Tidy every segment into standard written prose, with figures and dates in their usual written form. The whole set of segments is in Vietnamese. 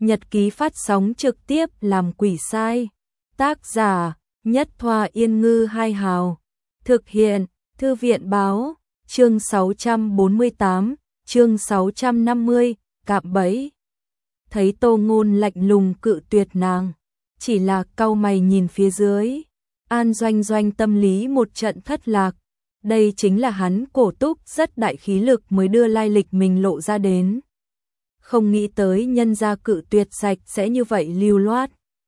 Nhật ký phát sóng trực tiếp làm quỷ sai. Tác giả Nhất Thoa Yên Ngư Hai Hào. Thực hiện Thư viện Báo. Chương 648, chương 650, cạm bẫy. Thấy Tô Ngôn lạnh lùng cự tuyệt nàng, chỉ là cau mày nhìn phía dưới. An Doanh Doanh tâm lý một trận thất lạc. Đây chính là hắn cổ túc rất đại khí lực mới đưa lai lịch mình lộ ra đến. Không nghĩ tới nhân gia cự tuyệt sạch sẽ như vậy lưu loát.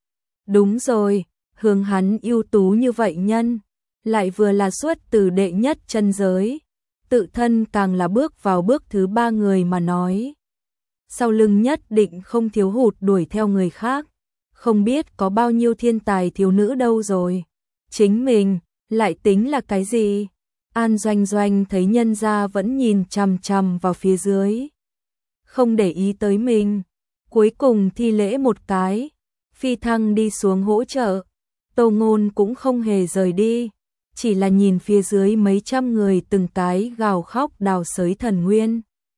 Đúng rồi, hướng hắn ưu tú như vậy nhân, lại vừa là xuất từ đệ nhất chân giới, tự thân càng là bước vào bước thứ 3 người mà nói. Sau lưng nhất định không thiếu hụt đuổi theo người khác, không biết có bao nhiêu thiên tài thiếu nữ đâu rồi. Chính mình, lại tính là cái gì? An Doanh Doanh thấy nhân gia vẫn nhìn chằm chằm vào phía dưới, không để ý tới mình. Cuối cùng thi lễ một cái, phi thăng đi xuống hỗ trợ. Tô Ngôn cũng không hề rời đi, chỉ là nhìn phía dưới mấy trăm người từng cái gào khóc đào xới thần nguyên.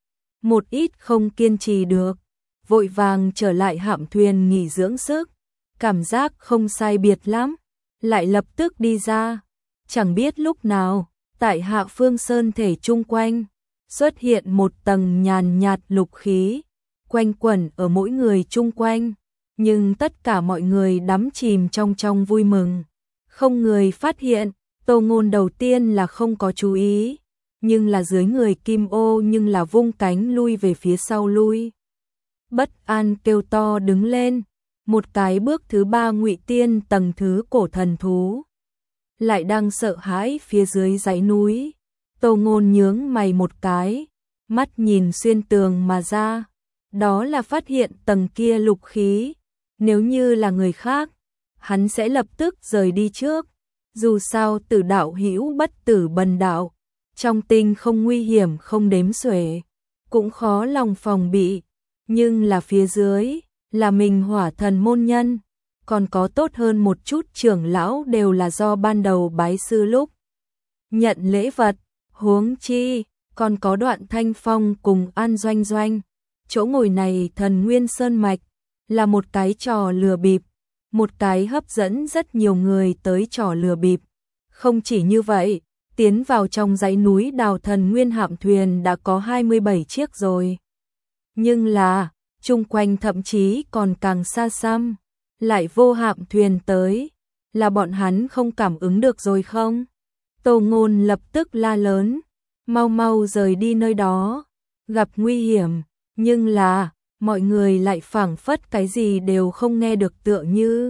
Một ít không kiên trì được, vội vàng trở lại hạm thuyền nghỉ dưỡng sức, cảm giác không sai biệt lắm, lại lập tức đi ra. Chẳng biết lúc nào, tại Hạ Phương Sơn thể chung quanh, xuất hiện một tầng nhàn nhạt lục khí, quanh quẩn ở mỗi người chung quanh, nhưng tất cả mọi người đắm chìm trong vui mừng. Không người phát hiện, Tô Ngôn đầu tiên là không có chú ý, nhưng là dưới người Kim Ô nhưng là vung cánh lui về phía sau lui. Bất an kêu to đứng lên, một cái bước thứ 3 ngụy tiên tầng thứ cổ thần thú. Lại đang sợ hãi phía dưới dãy núi. Tô Ngôn nhướng mày một cái, mắt nhìn xuyên tường mà ra, đó là phát hiện tầng kia lục khí. Nếu như là người khác, hắn sẽ lập tức rời đi trước. Dù sao tử đạo hữu bất tử bần đạo, trong tinh không nguy hiểm không đếm xuể, cũng khó lòng phòng bị. Nhưng là phía dưới, là mình Hỏa Thần môn nhân, còn có tốt hơn một chút trưởng lão đều là do ban đầu bái sư lúc nhận lễ vật, huống chi còn có Đoạn Thanh Phong cùng An Doanh Doanh. Chỗ ngồi này Thần Nguyên Sơn mạch là một cái trò lừa bịp, một cái hấp dẫn rất nhiều người tới trò lừa bịp. Không chỉ như vậy, tiến vào trong dãy núi đào thần nguyên hạm thuyền đã có 27 chiếc rồi. Nhưng là, chung quanh thậm chí còn càng xa xăm, lại vô hạm thuyền tới, là bọn hắn không cảm ứng được rồi không? Tô Ngôn lập tức la lớn, mau mau rời đi nơi đó, gặp nguy hiểm. Nhưng là, mọi người lại phảng phất cái gì đều không nghe được tựa như.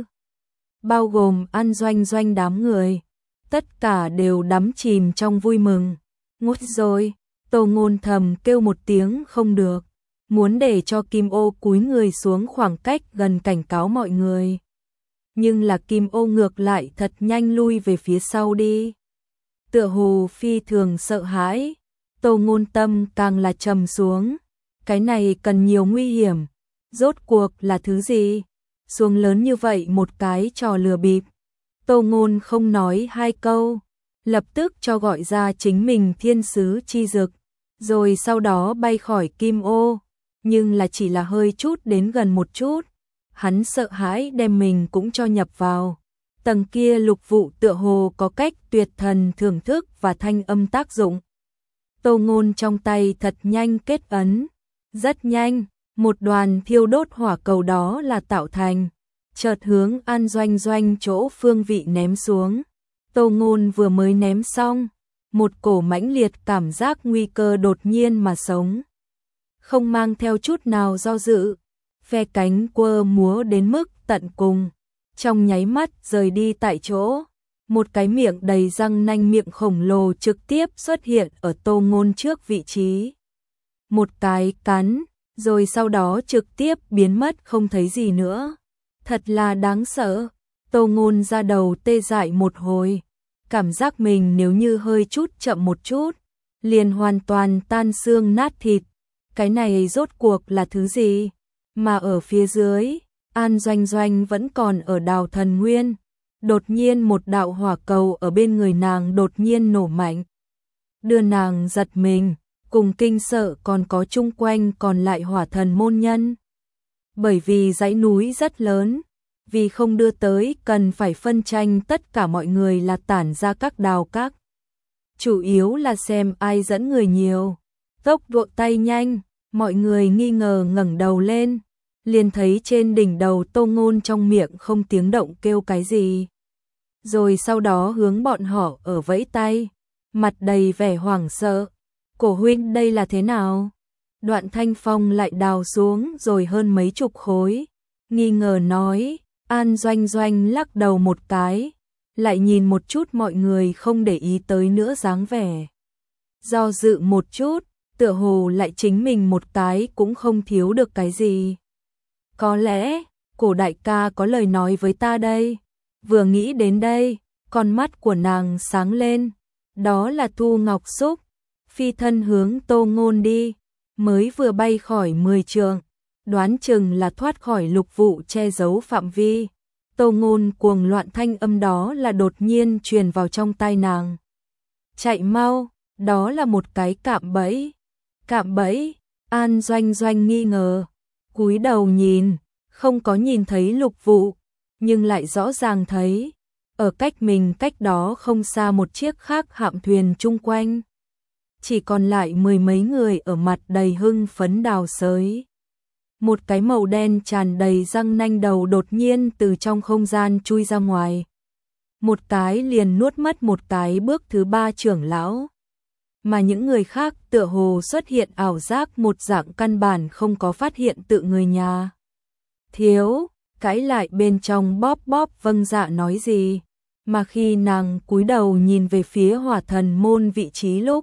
Bao gồm An Doanh Doanh đám người, tất cả đều đắm chìm trong vui mừng. Ngút rồi, Tô Ngôn thầm kêu một tiếng không được, muốn để cho Kim Ô cúi người xuống khoảng cách gần cảnh cáo mọi người. Nhưng là Kim Ô ngược lại thật nhanh lui về phía sau đi. Tựa hồ phi thường sợ hãi, Tô Ngôn tâm càng là trầm xuống. Cái này cần nhiều nguy hiểm, rốt cuộc là thứ gì? Xuống lớn như vậy một cái trò lừa bịp. Tô Ngôn không nói hai câu, lập tức cho gọi ra chính mình thiên sứ chi dực, rồi sau đó bay khỏi Kim Ô, nhưng là chỉ là hơi chút đến gần một chút. Hắn sợ hãi đem mình cũng cho nhập vào. Tầng kia lục vụ tựa hồ có cách tuyệt thần thưởng thức và thanh âm tác dụng. Tô Ngôn trong tay thật nhanh kết ấn. Rất nhanh, một đoàn thiêu đốt hỏa cầu đó là tạo thành, chợt hướng An Doanh Doanh chỗ phương vị ném xuống. Tô Ngôn vừa mới ném xong, một cổ mãnh liệt cảm giác nguy cơ đột nhiên mà sống. Không mang theo chút nào do dự, phe cánh quơ múa đến mức tận cùng, trong nháy mắt rời đi tại chỗ. Một cái miệng đầy răng nanh miệng khổng lồ trực tiếp xuất hiện ở Tô Ngôn trước vị trí. Một cái cắn, rồi sau đó trực tiếp biến mất không thấy gì nữa. Thật là đáng sợ. Tô Ngôn ra đầu tê dại một hồi, cảm giác mình nếu như hơi chút chậm một chút, liền hoàn toàn tan xương nát thịt. Cái này rốt cuộc là thứ gì? Mà ở phía dưới, An Doanh Doanh vẫn còn ở đào thần nguyên. Đột nhiên một đạo hỏa cầu ở bên người nàng đột nhiên nổ mạnh, đưa nàng giật mình. Cùng kinh sợ còn có chung quanh còn lại Hỏa Thần môn nhân. bởi vì dãy núi rất lớn, vì không đưa tới cần phải phân tranh tất cả mọi người là tản ra các đào các. Chủ yếu là xem ai dẫn người nhiều, tốc độ tay nhanh, mọi người nghi ngờ ngẩng đầu lên, liền thấy trên đỉnh đầu Tô Ngôn trong miệng không tiếng động kêu cái gì. Rồi sau đó hướng bọn họ ở vẫy tay, mặt đầy vẻ hoảng sợ. Cổ huynh đây là thế nào? Đoạn Thanh Phong lại đào xuống rồi hơn mấy chục khối, nghi ngờ nói. An Doanh Doanh lắc đầu một cái, lại nhìn một chút mọi người không để ý tới nữa dáng vẻ. Do dự một chút, tựa hồ lại chính mình một cái cũng không thiếu được cái gì. Có lẽ, Cổ đại ca có lời nói với ta đây. Vừa nghĩ đến đây, con mắt của nàng sáng lên. Đó là Thu Ngọc Xúc, phi thân hướng Tô Ngôn đi, mới vừa bay khỏi 10 trượng, đoán chừng là thoát khỏi lục vụ che giấu phạm vi. Tô Ngôn cuồng loạn thanh âm đó là đột nhiên truyền vào trong tai nàng. Chạy mau, đó là một cái cạm bẫy. Cạm bẫy? An Doanh Doanh nghi ngờ, cúi đầu nhìn, không có nhìn thấy lục vụ, nhưng lại rõ ràng thấy, ở cách mình cách đó không xa một chiếc khác hạm thuyền chung quanh. Chỉ còn lại mười mấy người ở mặt đầy hưng phấn đào sới. Một cái màu đen tràn đầy răng nanh đầu đột nhiên từ trong không gian chui ra ngoài. Một cái liền nuốt mất một cái bước thứ 3 trưởng lão. Mà những người khác tựa hồ xuất hiện ảo giác một dạng căn bản không có phát hiện tự người nhà. Thiếu, cãi lại bên trong bóp bóp vâng dạ nói gì. Mà khi nàng cúi đầu nhìn về phía Hỏa Thần môn vị trí lúc,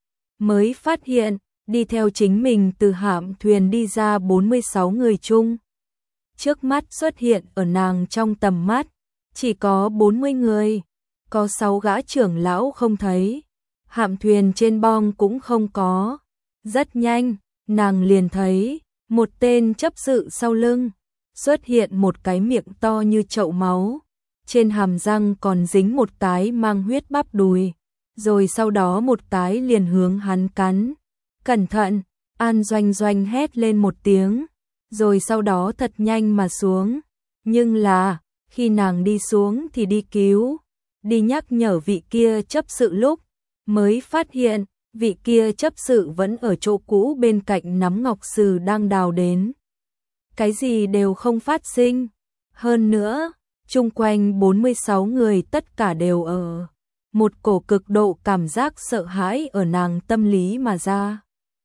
mới phát hiện, đi theo chính mình từ hạm thuyền đi ra 46 người chung. Trước mắt xuất hiện ở nàng trong tầm mắt, chỉ có 40 người, có 6 gã trưởng lão không thấy, hạm thuyền trên bong cũng không có. Rất nhanh, nàng liền thấy, một tên chấp sự sau lưng, xuất hiện một cái miệng to như chậu máu, trên hàm răng còn dính một cái mang huyết bắp đùi, rồi sau đó một cái liền hướng hắn cắn. Cẩn thận, An Doanh Doanh hét lên một tiếng, rồi sau đó thật nhanh mà xuống. Nhưng là, khi nàng đi xuống thì đi cứu, đi nhắc nhở vị kia chấp sự lúc, mới phát hiện, vị kia chấp sự vẫn ở chỗ cũ bên cạnh nắm ngọc sừ đang đào đến. Cái gì đều không phát sinh. Hơn nữa, chung quanh 46 người tất cả đều ở. Một cổ cực độ cảm giác sợ hãi ở nàng tâm lý mà ra.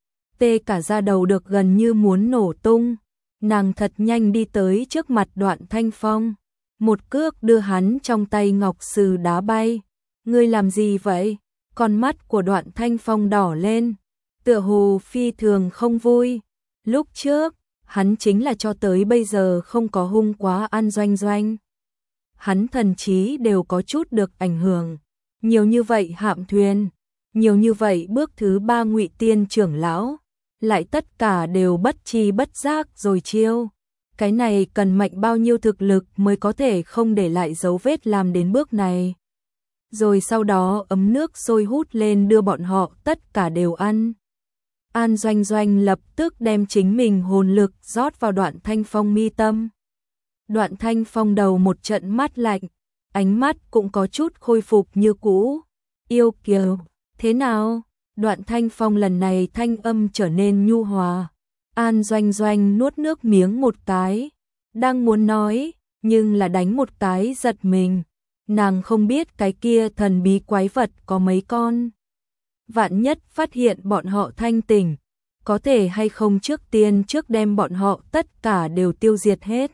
Tê cả da đầu được gần như muốn nổ tung. Nàng thật nhanh đi tới trước mặt Đoạn Thanh Phong. Một cước đưa hắn trong tay ngọc sừ đá bay. Ngươi làm gì vậy? Con mắt của Đoạn Thanh Phong đỏ lên. Tựa hồ phi thường không vui. Lúc trước, hắn chính là cho tới bây giờ không có hung quá An Doanh Doanh. Hắn thần trí đều có chút được ảnh hưởng. Nhiều như vậy hạm thuyền, nhiều như vậy bước thứ 3 Ngụy Tiên trưởng lão, lại tất cả đều bất tri bất giác rồi chiêu. Cái này cần mạnh bao nhiêu thực lực mới có thể không để lại dấu vết làm đến bước này. Rồi sau đó ấm nước sôi hút lên đưa bọn họ tất cả đều ăn. An Doanh Doanh lập tức đem chính mình hồn lực rót vào Đoạn Thanh Phong mi tâm. Đoạn Thanh Phong đầu một trận mát lạnh, ánh mắt cũng có chút khôi phục như cũ. Yêu kiều, thế nào? Đoạn Thanh Phong lần này thanh âm trở nên nhu hòa. An Doanh Doanh nuốt nước miếng một cái, đang muốn nói, nhưng là đánh một cái giật mình. Nàng không biết cái kia thần bí quái vật có mấy con. Vạn nhất phát hiện bọn họ thanh tỉnh, có thể hay không trước tiên trước đem bọn họ tất cả đều tiêu diệt hết.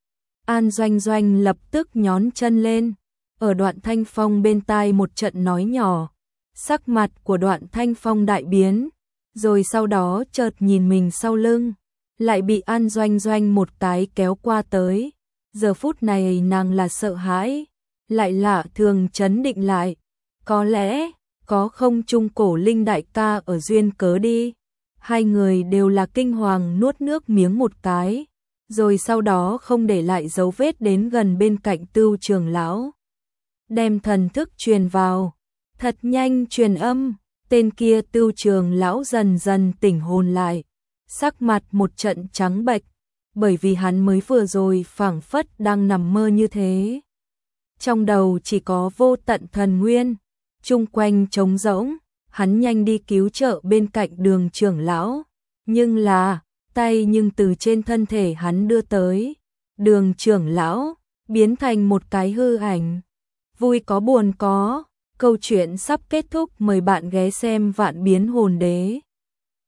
An Doanh Doanh lập tức nhón chân lên, ở Đoạn Thanh Phong bên tai một trận nói nhỏ. Sắc mặt của Đoạn Thanh Phong đại biến, rồi sau đó chợt nhìn mình sau lưng, lại bị An Doanh Doanh một cái kéo qua tới. Giờ phút này nàng là sợ hãi, lại lạ thường chấn định lại. Có lẽ, có không Trung Cổ Linh đại ca ở duyên cớ đi. Hai người đều là kinh hoàng nuốt nước miếng một cái, rồi sau đó không để lại dấu vết đến gần bên cạnh Tưu trưởng lão. Đem thần thức truyền vào, thật nhanh truyền âm, tên kia Tưu trưởng lão dần dần tỉnh hồn lại, sắc mặt một trận trắng bệch, bởi vì hắn mới vừa rồi phảng phất đang nằm mơ như thế. Trong đầu chỉ có vô tận thần nguyên, chung quanh trống rỗng, hắn nhanh đi cứu trợ bên cạnh Đường trưởng lão, nhưng từ trên thân thể hắn đưa tới, Đường trưởng lão biến thành một cái hư ảnh. Vui có buồn có, câu chuyện sắp kết thúc, mời bạn ghé xem Vạn Biến Hồn Đế.